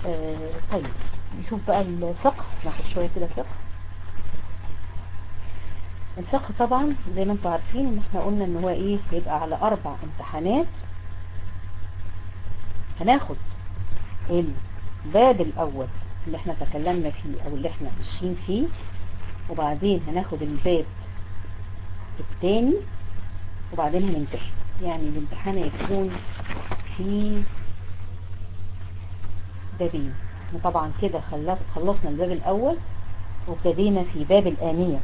طيب نشوف بقى الفقه، ناخد شوية كده فقه. الفقه طبعا زي ما انتم عارفين ان احنا قلنا ان هو ايه، يبقى على 4 امتحانات. هناخد الباب الاول اللي احنا تكلمنا فيه او اللي احنا ماشيين فيه، وبعدين هناخد الباب الثاني، وبعدين هنمتحن. يعني الامتحان يكون في بابين. احنا طبعا كده خلصنا الباب الاول وابتدينا في باب الآنية.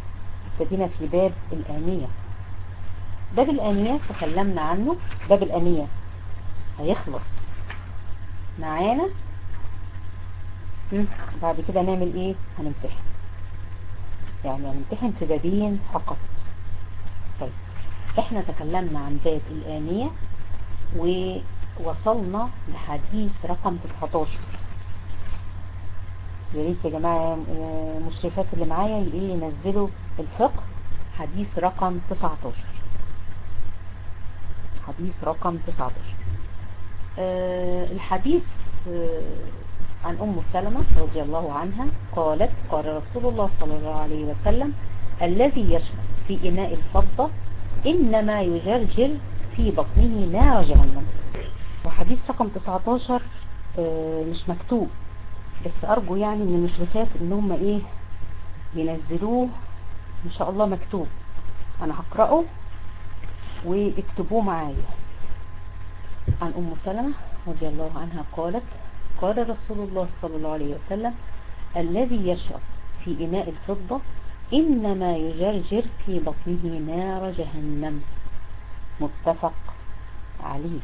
باب الآنية تكلمنا عنه. باب الآنية هيخلص معانا، بعد كده نعمل ايه؟ هنمتحن. يعني هنمتحن في بابين فقط. طيب احنا تكلمنا عن باب الآنية ووصلنا لحديث رقم 19. يا ريت يا جماعة مشرفات اللي معايا ينزلوا الفقه حديث رقم 19. حديث رقم 19. الحديث عن أم سلمة رضي الله عنها قالت: قال رسول الله صلى الله عليه وسلم: الذي يشرب في إناء الفضة إنما يجرجر في بطنه نار جهنم. وحديث رقم 19 مش مكتوب، بس أرجو يعني من المشرفات إن هم إيه ينزلوه إن شاء الله مكتوب. أنا هقرأه واكتبوه معايا. عن أم سلمة رضي الله عنها قالت: قال رسول الله صلى الله عليه وسلم: الذي يشرب في إناء الفضة إنما يجرجر في بطنه نار جهنم. متفق عليه.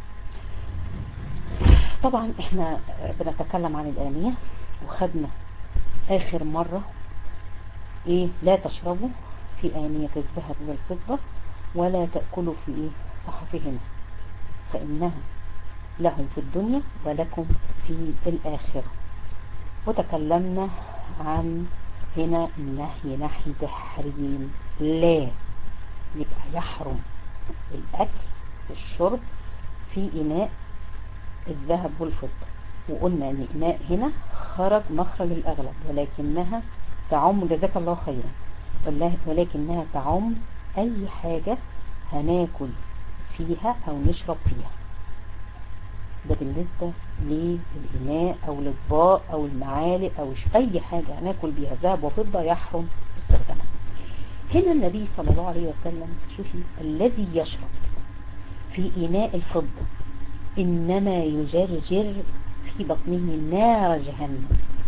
طبعا احنا بنتكلم عن الآنية، وخدنا آخر مرة ايه: لا تشربوا في آنية الذهب والفضة ولا تأكلوا في صحفهما فإنها لهم في الدنيا ولكم في الآخرة. وتكلمنا عن هنا النهي نحي تحريم. لا يبقى يحرم الأكل والشرب في إناء الذهب والفضة. وقلنا ان إناء هنا خرج مخرج الأغلب، ولكنها تعم، جزاك الله خيرا، ولكنها تعم أي حاجة هناكل فيها أو نشرب فيها. ده بالنسبة للإناء أو الأطباق أو المعالق أو أي حاجة هناكل بيها ذهب وفضة يحرم استخدامها. هنا النبي صلى الله عليه وسلم، شوفي: الذي يشرب في إناء الفضة إنما يجرجر في بطنه نار جهنم.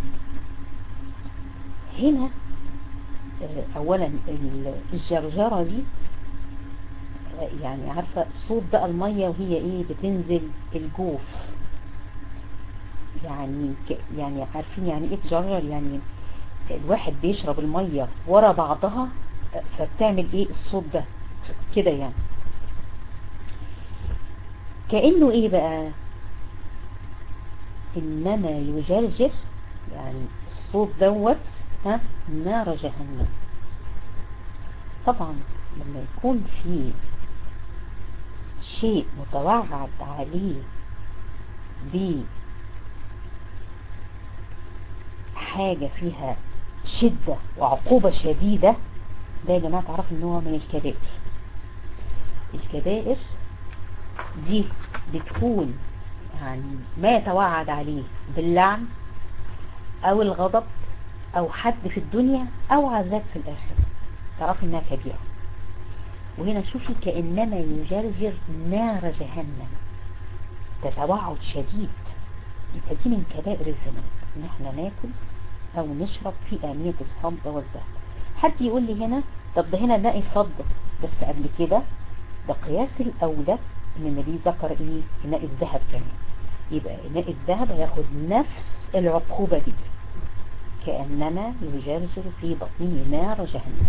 هنا أولا الجرجرة دي يعني عارفة صوت بقى المية وهي بتنزل الجوف. يعني عارفين يعني ايه تجرجر؟ يعني الواحد بيشرب المية ورا بعضها فبتعمل الصوت ده كده، يعني كأنه بقى إنما يجرجر، يعني الصوت دوت نار جهنم. طبعا لما يكون في شيء متوعد عليه بحاجة فيها شدة وعقوبة شديدة، ده يا جماعة تعرف ان هو من الكبائر. الكبائر دي بتكون يعني ما يتوعد عليه باللعن او الغضب او حد في الدنيا او عذاب في الاخرة، تعرف انها كبيرة. وهنا شوفي: كأنما يجرجر نار جهنم، ده توعد شديد. يبقى دي من كبائر الذنوب ان احنا ناكل او نشرب في آنية الفضة والذهب. حد يقول لي هنا: طب ده هنا نلاقي فضة بس قبل كده، ده قياس الأولى ان النبي ذكر إناء الذهب كمان. يبقى إناء الذهب هياخد نفس العقوبة دي، كأنما يجرجر في بطنه نار جهنم.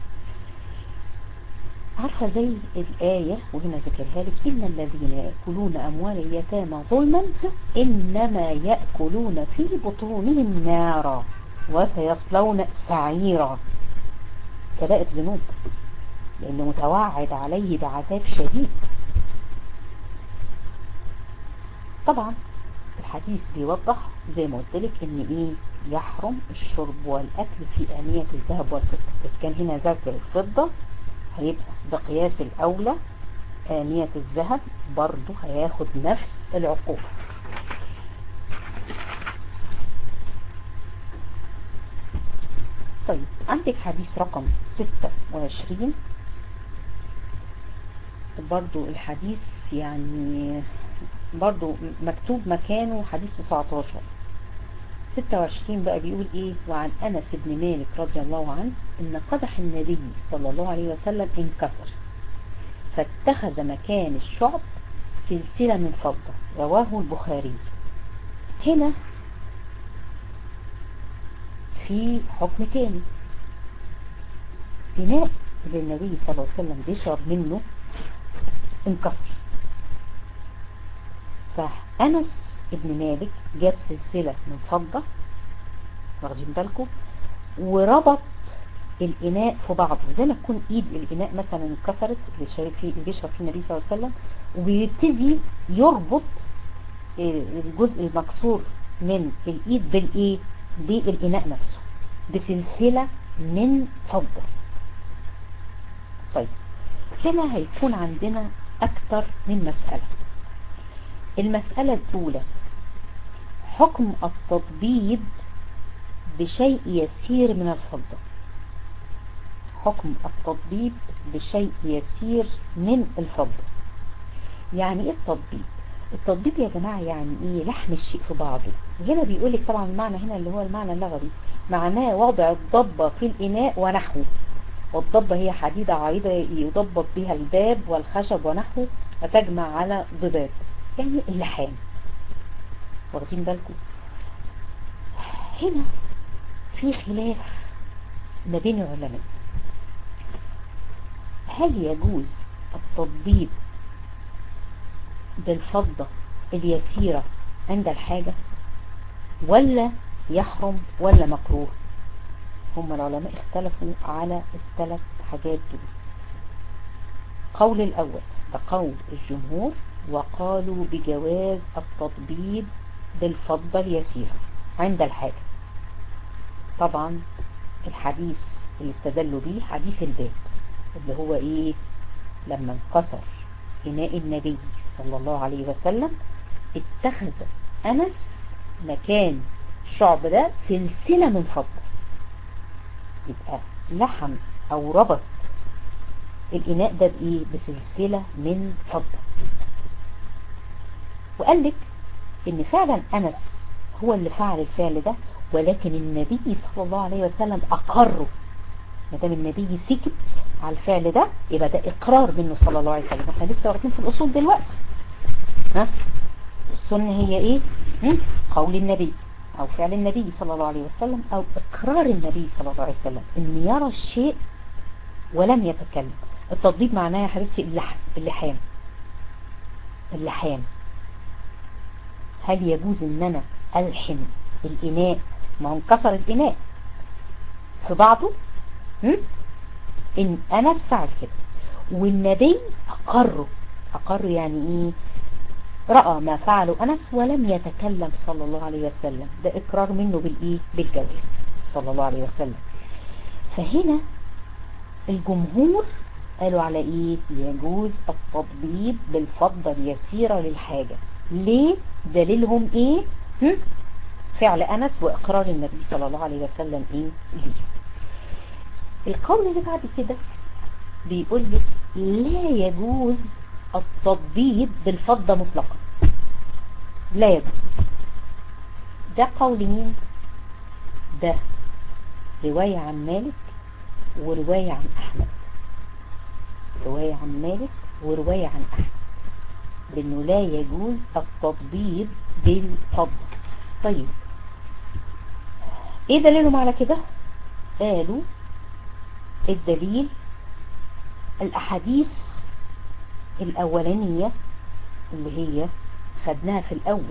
عارفة زي الآية وهنا ذكرها لك: إن الذين يأكلون أموال اليتامى ظلما إنما يأكلون في بطونهم نارا وسيصلون سعيرا. كبائر ذنوب، لأنه متوعد عليه بعذاب شديد. طبعا الحديث بيوضح زي ما قلت لك ان ايه يحرم الشرب والاكل في آنية الذهب والفضة. بس كان هنا ذكر الفضة، هيبقى بقياس الاولى آنية الذهب برضو هياخد نفس العقوبة. طيب عندك حديث رقم 26، برضو الحديث يعني برضو مكتوب مكانه حديث 19. 26 بقى بيقول ايه: وعن انس بن مالك رضي الله عنه ان قدح النبي صلى الله عليه وسلم انكسر فاتخذ مكان الشعب سلسلة من فضة، رواه البخاري. هنا في حكم تاني، إناء اللي النبي صلى الله عليه وسلم بيشرب منه انكسر، فأنس ابن مالك جاب سلسلة من فضة، واخدين بالكم، وربط الإناء في بعضه زي ما تكون ايد الإناء مثلا انكسرت اللي بيشرب فيه النبي صلى الله عليه وسلم، وبيبتدي يربط الجزء المكسور من الإيد بالإيه؟ بالإناء نفسه بسلسلة من فضة. طيب هنا هيكون عندنا أكثر من مسألة. المسألة الأولى حكم التطبيب بشيء يسير من الفضة. حكم التطبيب بشيء يسير من الفضة. يعني ايه التطبيب؟ التطبيب يا جماعة يعني ايه؟ لحم الشيء في بعضه. وهنا بيقولك طبعا المعنى هنا اللي هو المعنى اللغوي، معناه وضع الضبة في الإناء ونحوه. والضبة هي حديدة عريضة يضبط بها الباب والخشب ونحوه وتجمع على ضباب، يعني اللحام. واخدين بالكم؟ هنا في خلاف ما بين العلماء، هل يجوز التطبيب بالفضة اليسيرة عند الحاجة ولا يحرم ولا مكروه؟ هم العلماء اختلفوا على الثلاث حاجات دول. قول الأول ده قول الجمهور، وقالوا بجواز التطبيب بالفضة اليسيرة عند الحاجة. طبعا الحديث اللي استدلوا بيه حديث الباب اللي هو ايه؟ لما انكسر إناء النبي صلى الله عليه وسلم اتخذ أنس مكان الشعب ده سلسلة من فضة، يبقى لحم أو ربط الإناء ده بإيه؟ بسلسلة من فضة. وقال لك إن فعلا أنس هو اللي فعل الفعل ده، ولكن النبي صلى الله عليه وسلم أقره. ما دام النبي سكت على الفعل ده يبقى ده إقرار منه صلى الله عليه وسلم. احنا لسه واخدين في الأصول دلوقتي. السنة هي إيه؟ قول النبي أو فعل النبي صلى الله عليه وسلم أو إقرار النبي صلى الله عليه وسلم إن يرى الشيء ولم يتكلم. التطبيب معناه يا حبيبتي اللحام. هل يجوز ان انا الحم الاناء؟ ما هو انكسر الاناء في بعضه. ان انا فعل كده والنبي اقر يعني ايه؟ رأى ما فعله انس ولم يتكلم صلى الله عليه وسلم، ده اقرار منه بالايه؟ بالجواز صلى الله عليه وسلم. فهنا الجمهور قالوا على ايه؟ يجوز التطبيب بالفضة اليسيرة للحاجة. ليه؟ دليلهم ايه؟ فعل انس واقرار النبي صلى الله عليه وسلم ايه ليه. القول اللي بعد كده بيقول لك لا يجوز التطبيب بالفضة مطلقا، لا يجوز. ده قول مين؟ ده رواية عن مالك ورواية عن احمد. رواية عن مالك ورواية عن احمد بانه لا يجوز التطبيب بالفضة. طيب ايه دليلهم على كده؟ قالوا الدليل الاحاديث الاولانية اللي هي خدناها في الاول،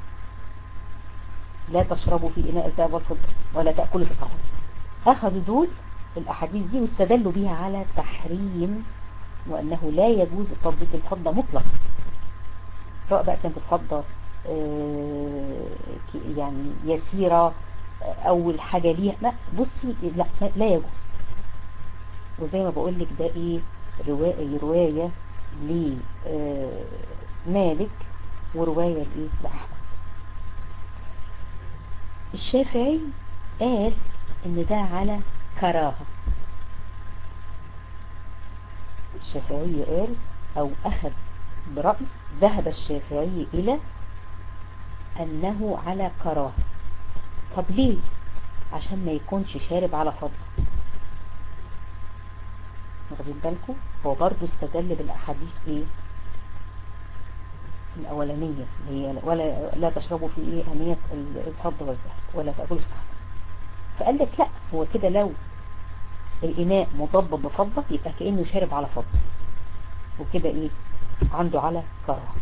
لا تشربوا في اناء الذهب والفضة ولا تأكلوا في الطعام. اخذوا دول الاحاديث دي واستدلوا بيها على تحريم وانه لا يجوز التطبيق بالفضة مطلقا، سواء بقى كانت الفضة يعني يسيرة اول حاجة ليها، لا بصي، لا يجوز. وزي ما بقول لك ده ايه، رواية لمالك ورواية لايه لأحمد. الشافعي قال ان ده على كراهة. الشافعي قال او اخذ برأي، ذهب الشافعي الى انه على كراهة. طب ليه؟ عشان ما يكونش شارب على فضل. واخدين بالكم؟ هو برضو استدل بالاحاديث ايه الاولانية اللي هي ولا لا تشربوا في ايه انية الفضة والذهب ولا تأكلوا الصحب. فقال لك لا، هو كده لو الاناء مضبب بفضة يبقى كأنه شارب على فضة، وكده ايه عنده على كراهة.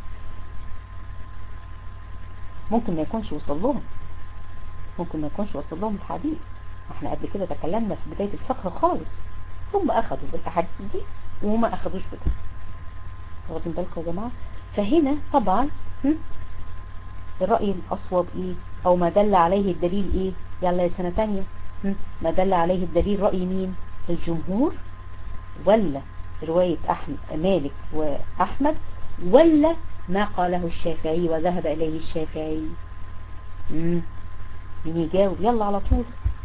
ممكن ما يكونش وصل لهم، ممكن ما يكونش وصل لهم الحديث. احنا قبل كده تكلمنا في بداية الفقه خالص، هم اخذوا بالاحاديث دي وهم اخذوش بده. واخدين بالكم يا جماعة؟ فهنا طبعا الرأي الأصوب ايه، او ما دل عليه الدليل ايه، يلا يا سنة تانية، ما دل عليه الدليل رأي مين؟ الجمهور، ولا رواية مالك وأحمد، ولا ما قاله الشافعي وذهب إليه الشافعي؟ مين يجاوب؟ يلا على طول.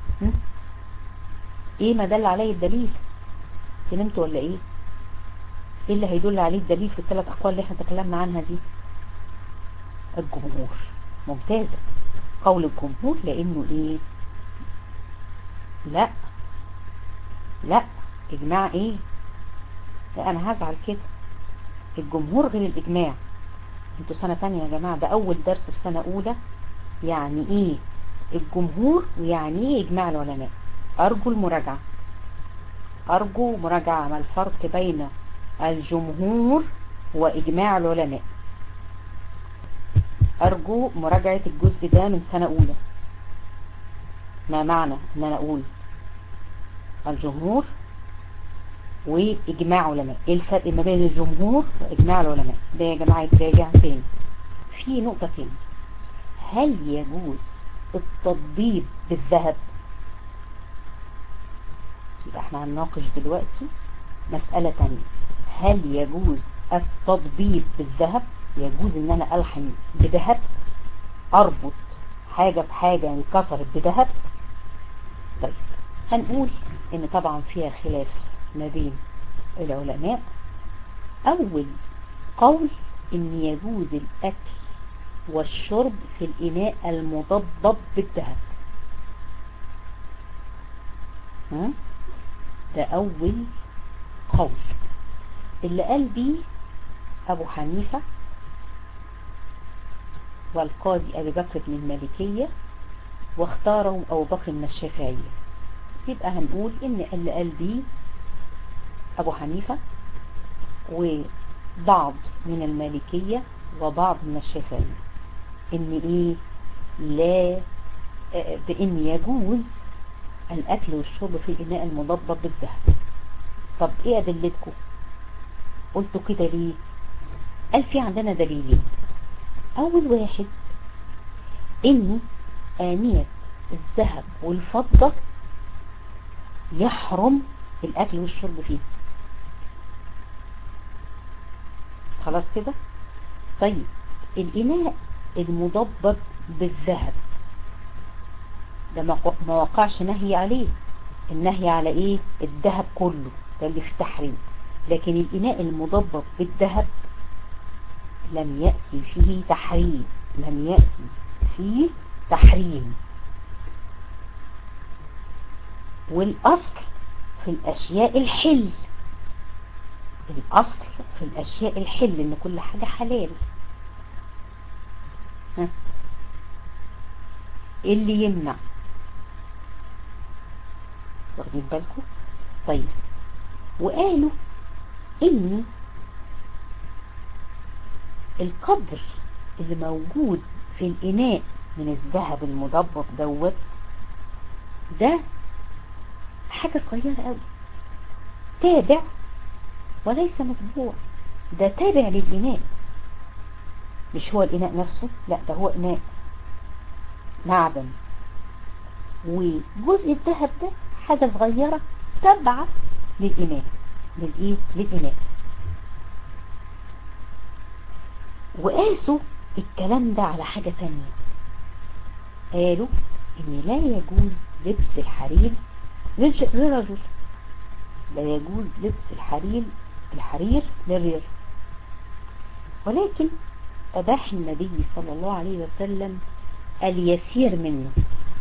ايه ما دل عليه الدليل؟ نمت ولا ايه؟ ايه اللي هيدل عليه الدليل في الثلاث اقوال اللي احنا تكلمنا عنها دي؟ الجمهور. ممتازة، قول الجمهور. لانه ايه؟ لا اجماع ايه؟ لا انا هزعل كده. الجمهور غير الاجماع. انتوا سنة تانية يا جماعة، ده اول درس في سنة اولى. يعني ايه الجمهور ويعني ايه اجماع العلماء؟ ارجو المراجعة، ارجو مراجعة ما الفرق بين الجمهور واجماع العلماء. ارجو مراجعة الجزء ده من سنة اولى. ما معنى ان انا اقول الجمهور واجماع علماء؟ ايه الفرق ما بين الجمهور واجماع العلماء؟ ده يا جماعة يتراجع تاني. في نقطة تاني، هل يجوز التطبيب بالذهب؟ يبقى احنا هنناقش دلوقتي مسألة تانية. هل يجوز التطبيب بالذهب؟ يجوز ان انا الحم بذهب، اربط حاجة بحاجة انكسرت بذهب؟ طيب هنقول ان طبعا فيها خلاف ما بين العلماء. اول قول ان يجوز الاكل والشرب في الاناء المضبب بالذهب. ده اول قول اللي قال بيه ابو حنيفة والقاضي ابي بكر بن المالكية، واختاره ابو بكر من الشافعية. يبقى هنقول ان اللي قال بيه ابو حنيفة وبعض من المالكية وبعض من الشافعية ان ايه، لا، بان يجوز الاكل والشرب في الاناء المضبب بالذهب. طب ايه ادلتكم؟ قلتوا كده ليه؟ قال في عندنا دليلين. اول واحد ان آنية الذهب والفضة يحرم الاكل والشرب فيه. خلاص كده؟ طيب الاناء المضبب بالذهب ده ما وقعش نهي عليه. النهي على ايه؟ الذهب كله، ده اللي في التحريم. لكن الاناء المضبب بالذهب لم يأتي فيه تحريم، لم يأتي فيه تحريم. والأصل في الأشياء الحل، الأصل في الأشياء الحل إن كل حاجة حلال. إيه اللي يمنع؟ واخدين بالكم؟ طيب وقالوا إن القدر اللي موجود في الإناء من الذهب المضبب دوت ده حاجة صغيرة قوي، تابع وليس مطبوع، ده تابع للإناء. مش هو الإناء نفسه، لا ده هو إناء معدن، وجزء الذهب ده حاجة صغيرة تابعة للإناء، للإناء. وقاسوا الكلام ده على حاجة تانية، قالوا ان لا يجوز لبس الحرير للرجل، لا يجوز لبس الحرير للرجل، ولكن أباح النبي صلى الله عليه وسلم اليسير منه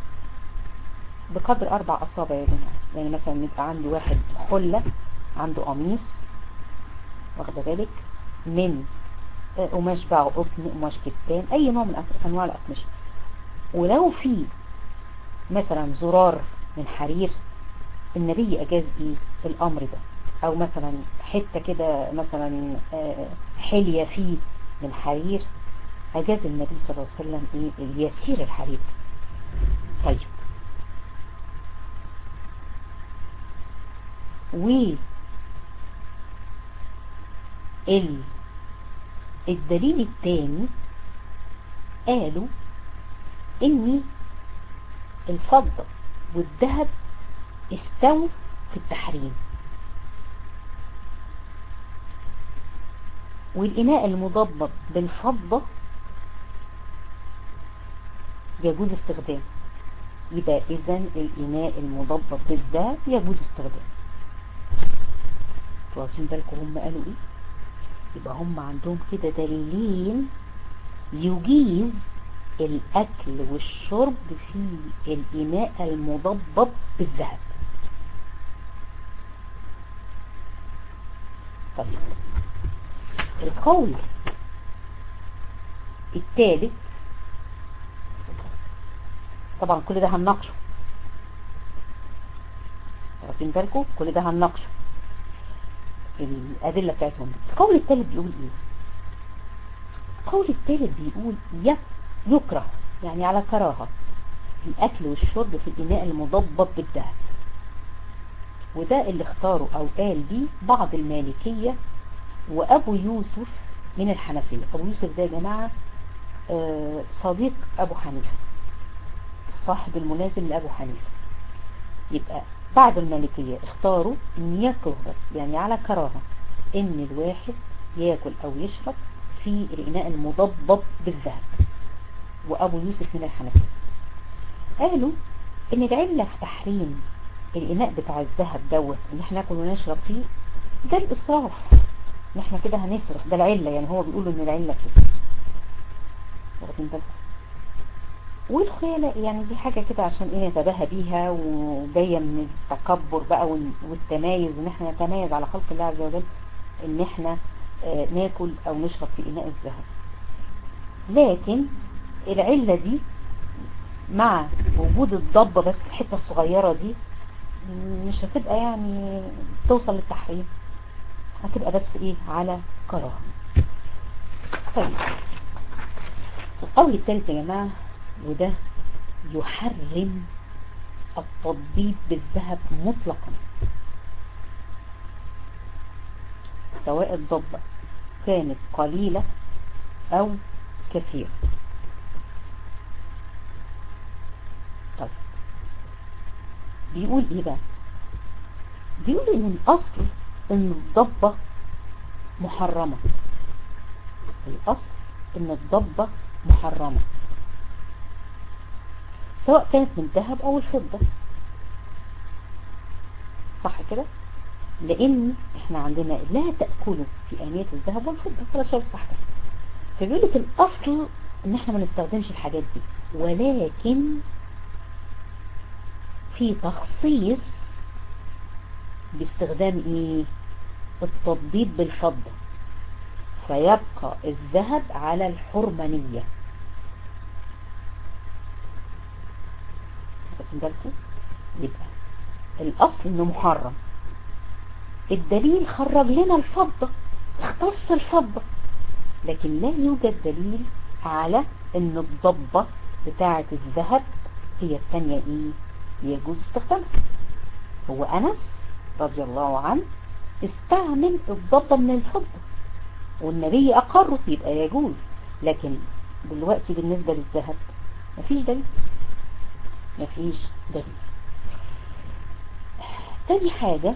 بقدر 4 أصابع يا جماعة. يعني مثلا يبقى عنده واحد حلة، عنده قميص، واخده بالك، من قماش بقى، قطن، قماش كتان، اي نوع من انواع الاقمشه، ولو في مثلا زرار من حرير، النبي اجاز ايه الامر ده، او مثلا حته كده مثلا حليه فيه من حرير، اجاز النبي صلى الله عليه وسلم ايه اليسير الحرير. طيب، الدليل الثاني قالوا ان الفضة والذهب استووا في التحريم، والإناء المضبب بالفضة يجوز استخدامه، يبقى إذن الإناء المضبب بالذهب يجوز استخدامه. واخدين بالكم هم قالوا ايه؟ يبقى هم عندهم كده دليلين يجيز الأكل والشرب في الإناء المضبب بالذهب. طيب، القول الثالث، طبعا كل ده هنناقشه، واخدين بالكم كل ده هنناقشه الأدلة بتاعتهم. القول الثالث بيقول ايه؟ القول الثالث بيقول يكره، يعني على كراهة، الأكل والشرب في الإناء المضبب بالذهب، وده اللي اختاره أو قال بيه بعض المالكية وأبو يوسف من الحنفية. أبو يوسف ده يا جماعة صديق أبو حنيفة، الصاحب الملازم لأبو حنيفة. يبقى بعض المالكية اختاروا ان يكره بس، يعني على كراهة، ان الواحد ياكل او يشرب في الإناء المضبب بالذهب. وأبو يوسف من الحنفية قالوا ان العلة في تحريم الإناء بتاع الذهب دوت ان احنا ناكل ونشرب فيه ده الإسراف، ان احنا كده هنسرف، ده العلة. يعني هو بيقولوا ان العلة كده، واخدين بالكم. والخيانة يعني دي حاجة كده عشان ايه نتباهى بيها، وجاية من التكبر بقى والتمايز، ان احنا نتمايز على خلق الله عز وجل ان احنا ناكل او نشرب في إناء الذهب. لكن العلة دي مع وجود الضبة بس الحتة الصغيرة دي مش هتبقى يعني توصل للتحريم، هتبقى بس ايه على كراهة. طيب، القول الثالث يا جماعة، وده يحرم التضبيب بالذهب مطلقا، سواء الضبة كانت قليلة او كثيرة. طيب، بيقول ايه بقى؟ بيقول ان الاصل ان الضبة محرمة، الاصل ان الضبة محرمة سواء كانت من الذهب او الفضة، صح كده؟ لان احنا عندنا لا تأكلوا في آنية الذهب والفضة، ولا شرط صح كده. فبيقول لك الاصل ان احنا ما نستخدمش الحاجات دي، ولكن في تخصيص باستخدام ايه؟ التضبيب بالفضة، فيبقى الذهب على الحرمانية. واخدين بالكم؟ يبقى الاصل انه محرم، الدليل خرج لنا الفضة، اختص الفضة، لكن لا يوجد دليل على ان الضبة بتاعة الذهب هي الثانية ايه يجوز استخدامها. هو انس رضي الله عنه استعمل الضبة من الفضة والنبي اقره، يبقى يجوز. لكن دلوقتي بالنسبة للذهب مفيش دليل، مفيش دليل. تاني حاجة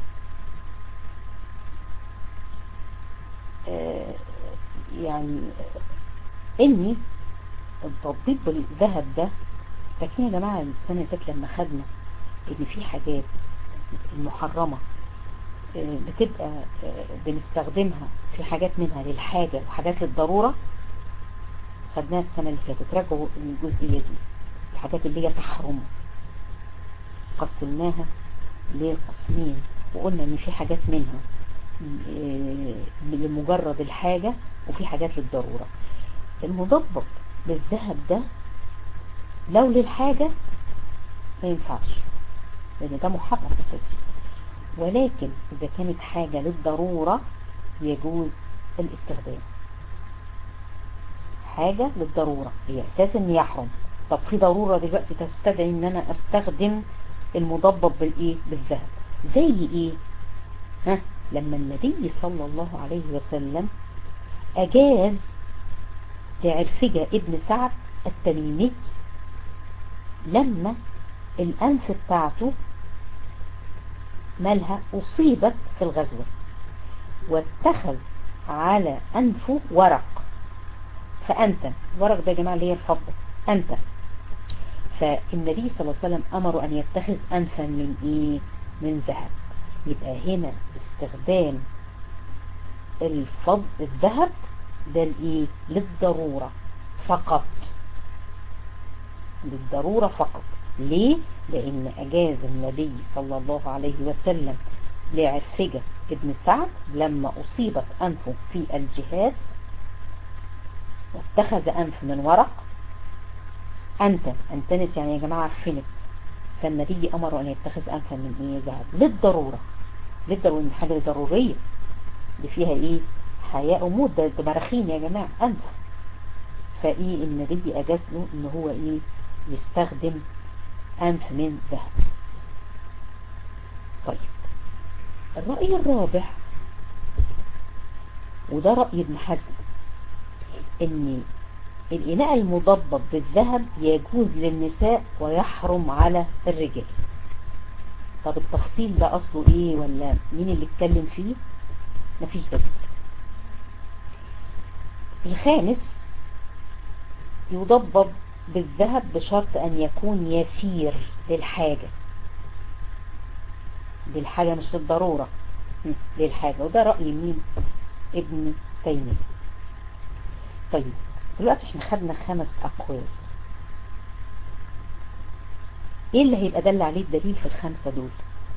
يعني اني التطبيق بالذهب ده، لكن يا جماعة السنة اللي فاتت لما خدنا ان في حاجات المحرمة بتبقى بنستخدمها في حاجات منها للحاجة وحاجات للضرورة، خدناها السنة اللي فاتت. راجعوا الجزئية دي، الحاجات اللي هي تحرم قسمناها لقسمين، وقلنا ان في حاجات منها لمجرد الحاجة وفي حاجات للضرورة. المضبط بالذهب ده لو للحاجة ما ينفعش لان ده محرم اساسي، ولكن اذا كانت حاجة للضرورة يجوز الاستخدام. حاجة للضرورة هي اساس ان يحرم. طب في ضرورة دلوقتي تستدعي ان انا استخدم المضبط بالايه؟ بالذهب. زي ايه؟ ها، لما النبي صلى الله عليه وسلم اجاز لعرفجة ابن سعد التميمي لما الانف بتاعته مالها اصيبت في الغزوة، واتخذ على انفه ورق فانتن. ورق ده يا جماعة اللي هي الفضة، انتن. فالنبي صلى الله عليه وسلم امر ان يتخذ انفا من ايه؟ من ذهب. يبقى هنا استخدام الذهب ده الايه؟ للضرورة فقط، للضرورة فقط. ليه؟ لان اجاز النبي صلى الله عليه وسلم لعرفجة ابن سعد لما اصيبت انفه في الجهاد واتخذ انف من ورق. انتنت يعني يا جماعة عفنت، فالنبي امر ان يتخذ انفا من ايه؟ ذهب للضرورة. للضرورة، ان حاجة ضرورية دي فيها ايه؟ حياة وموت، ده براخين يا جماعة انف. فايه النبي اجاز له ان هو ايه؟ يستخدم انف من ذهب. طيب الرأي الرابع، وده رأي ابن حزم، ان الإناء المضبط بالذهب يجوز للنساء ويحرم على الرجال. طب التفصيل ده أصله إيه؟ ولا مين اللي اتكلم فيه؟ مفيش دليل. الخامس، يضبط بالذهب بشرط أن يكون يسير للحاجة. للحاجة مش للضرورة، للحاجة. وده رأي مين؟ ابن تيمية. طيب دلوقتي احنا خدنا 5 أقوال. ايه اللي هيبقى دل عليه الدليل في ال5 دول؟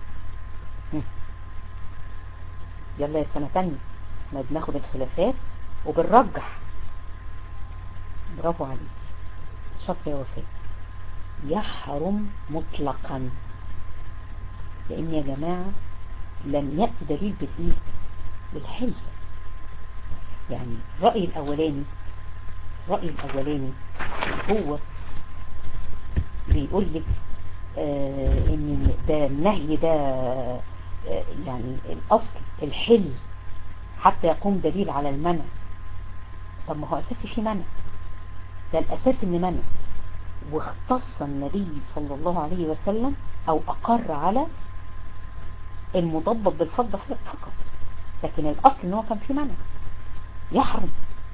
يلا يا سنة تانية، احنا بناخد الخلافات وبنرجح. برافو عليك، شاطر يا وفاء. يحرم مطلقا، لان يا جماعة لم يأتي دليل بالايه؟ بالحل. يعني الرأي الأولاني هو بيقول لك ان ده النهي ده يعني الاصل الحل حتى يقوم دليل على المنع. طب ما هو اساسي في منع، ده الاساس ان منع، واختص النبي صلى الله عليه وسلم او اقر على المضبط بالفضة فقط، لكن الاصل ان هو كان في منع يحرم.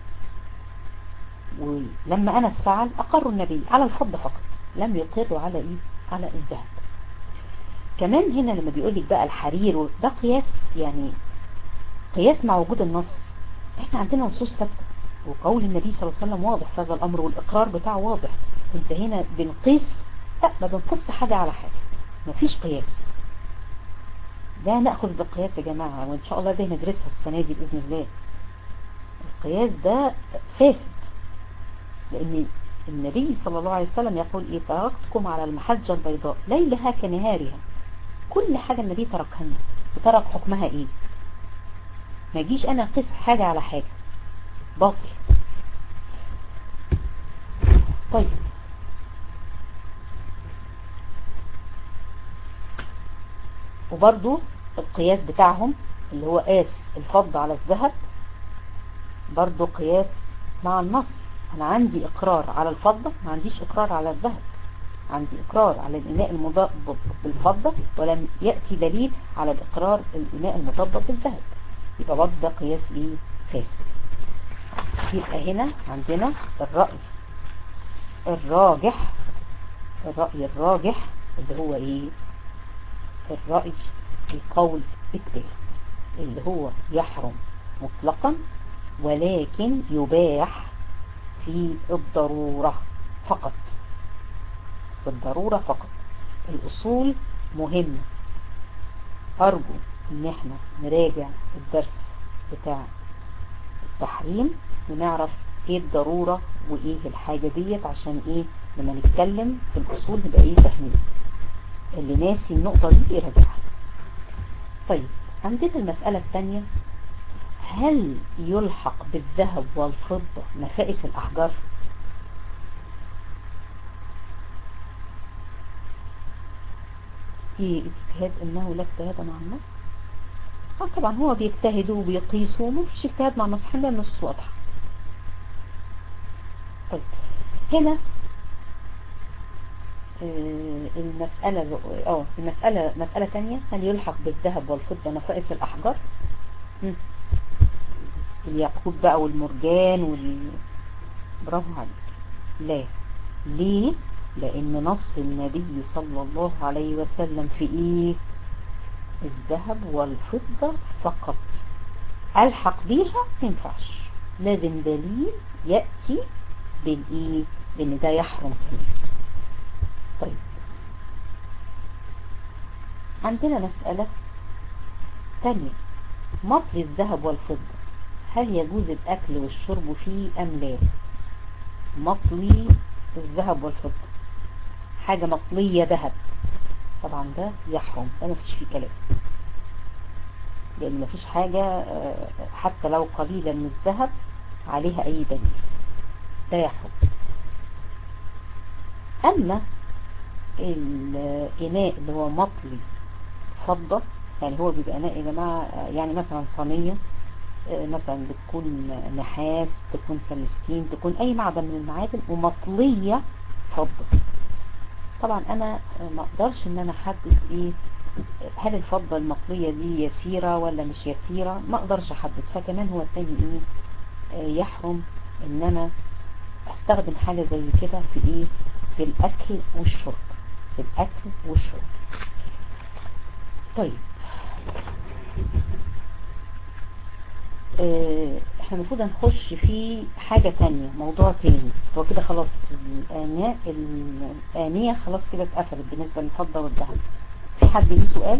ولما انس فعل اقروا النبي على الفضة فقط، لم يقروا على ايه؟ على الذهب. كمان هنا لما بيقول لك بقى الحرير، ده قياس، يعني قياس مع وجود النص. احنا عندنا نصوص ثابته، وقول النبي صلى الله عليه وسلم واضح في هذا الامر، والاقرار بتاعه واضح. انت هنا بنقيس؟ لا، ما بنقيس حاجه على حاجه، مفيش قياس. ده ناخذ بالقياس يا جماعه، وان شاء الله ده ندرسها السنه دي باذن الله. القياس ده فاسد، لان النبي صلى الله عليه وسلم يقول ايه؟ تركتكم على المحجة البيضاء ليلها كنهارها. كل حاجة النبي تركها لنا وترك حكمها ايه؟ ما يجيش انا اقيس حاجة على حاجة، باطل. طيب وبرضو القياس بتاعهم اللي هو قاس الفضة على الذهب، برضو قياس مع النص. انا عندي اقرار على الفضة، ما عنديش اقرار على الذهب. عندي اقرار على الاناء المضبب بالفضة ولم يأتي دليل على الاقرار الاناء المضبب بالذهب، يبقى برضه ده قياس ايه؟ فاسد. يبقى هنا عندنا الرأي الراجح، الرأي الراجح اللي هو ايه؟ الرأي القول الثالث اللي هو يحرم مطلقا ولكن يباح في الضرورة فقط، في الضرورة فقط. الأصول مهمة، أرجو إن احنا نراجع الدرس بتاع التحريم ونعرف ايه الضرورة وايه الحاجة ديت، عشان ايه لما نتكلم في الأصول نبقى ايه فاهمين. اللي ناسي النقطة دي يراجعها. طيب عندنا المسألة الثانية، هل يلحق بالذهب والفضة نفائس الأحجار؟ في اجتهاد انه لا اجتهاد مع النص. طبعا هو بيجتهد وبيقيس ومفيش اجتهاد مع النص، حنا النص واضحة. طيب هنا المسألة مسألة تانية، هل يلحق بالذهب والفضة نفائس الأحجار؟ الياقوت بقى والمرجان برافو عليك. لا. ليه؟ لأن نص النبي صلى الله عليه وسلم في ايه؟ الذهب والفضة فقط. ألحق بيها مينفعش، لازم دليل يأتي بالايه؟ بان ده يحرم كمان. طيب عندنا مسألة تانية، مطل الذهب والفضة هل يجوز الأكل والشرب فيه أم لا؟ مطلي الذهب والفضة، حاجة مطلية ذهب، طبعا ده يحرم، ده مفيش فيه كلام، لأن مفيش حاجة حتى لو قليلة من الذهب عليها أي دليل، ده يحرم. أما الإناء اللي هو مطلي فضة، يعني هو بيبقى إناء يا جماعة، يعني مثلا صينية مثلا بتكون نحاس، تكون سلستين، تكون أي معدن من المعادن ومطلية فضة. طبعا أنا ما أقدرش إن أنا أحدد إيه، هل الفضة المطلية دي يسيرة ولا مش يسيرة، ما أقدرش أحدد. فكمان هو التاني إيه، يحرم إن أنا أستخدم حاجة زي كده في إيه، في الأكل والشرب، في الأكل والشرب. طيب احنا المفروض هنخش في حاجة تانية، موضوع تاني. هو كده خلاص الآنية خلاص كده اتقفلت بالنسبة للفضة والذهب. في حد ليه سؤال؟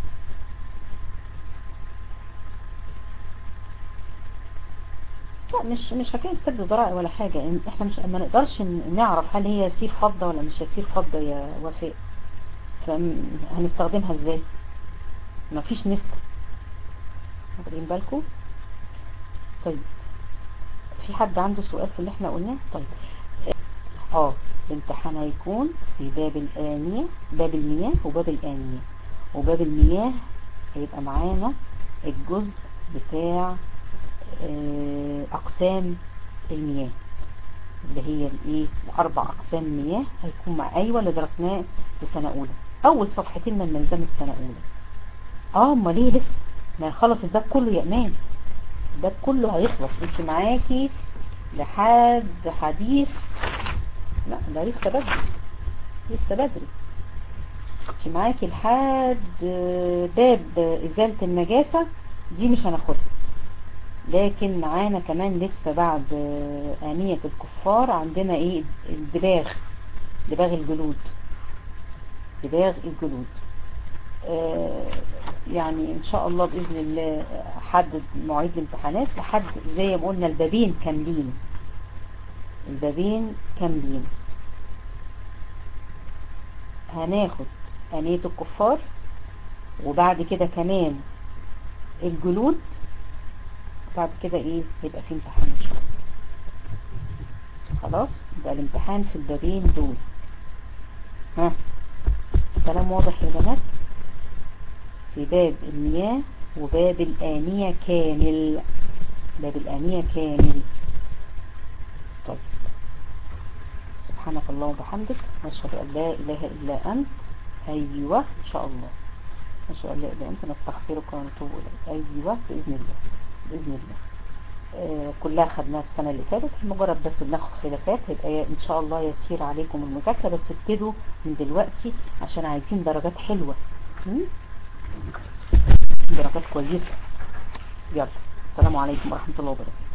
لا، مش حكاية سد ذرائع ولا حاجة. احنا مش ما نقدرش نعرف هل هي يسير فضة ولا مش يسير فضة يا وفاء، فهنستخدمها ازاي؟ مفيش نسبة، واخدين بالكم؟ طيب في حد عنده سؤال في اللي احنا قلناه؟ طيب الامتحان هيكون في باب الآنية، باب المياه وباب الآنية. وباب المياه هيبقى معانا الجزء بتاع أقسام المياه، اللي هي الايه، الأربع أقسام مياه. هيكون مع اللي درسناه في سنة أولى، أول صفحتين من ملزمة السنة أولى. امال ليه لسه؟ ما نخلص الباب كله يا إيمان، الباب كله هيخلص. انت معاكي لحد حديث، لا ده لسه بدري، لسه بدري. انت معاكي لحد باب إزالة النجاسة، دي مش هناخدها. لكن معانا كمان لسه بعد آنية الكفار عندنا ايه، الدباغ، دباغ الجلود، دباغ الجلود. يعني ان شاء الله بإذن الله حدد مواعيد الامتحانات لحد زي ما قلنا البابين كاملين، البابين كاملين. هناخد آنية الكفار وبعد كده كمان الجلود، بعد كده ايه يبقى في امتحان ان شاء الله. خلاص يبقى الامتحان في البابين دول. ها كلام واضح يا بنات؟ في باب المياه وباب الآنية كامل، باب الآنية كامل. سبحانك اللهم وبحمدك، نشهد أن لا إله إلا أنت. أيوة إن شاء الله، نشهد أن لا إله إلا أنت، نستغفرك ونتوب إليك. أيوة بإذن الله، بإذن الله. كلها خدناها السنة اللي فاتت، مجرد بس بناخد خلافات. هيبقى إن شاء الله يسير عليكم المذاكرة، بس ابتدوا من دلوقتي عشان عايزين درجات حلوة، درجات كويسة. يلا، السلام عليكم ورحمة الله وبركاته.